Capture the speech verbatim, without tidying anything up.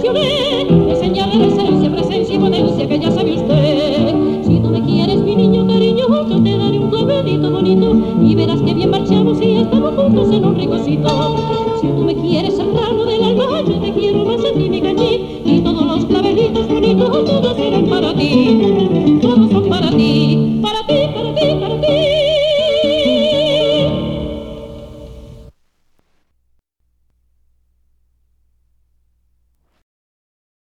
mencioné, enseñarle la esencia, presencia y potencia que ya sabe usted. Si tú me quieres, mi niño cariño, yo te daré un clavelito bonito y verás que bien marchamos y estamos juntos en un ricocito.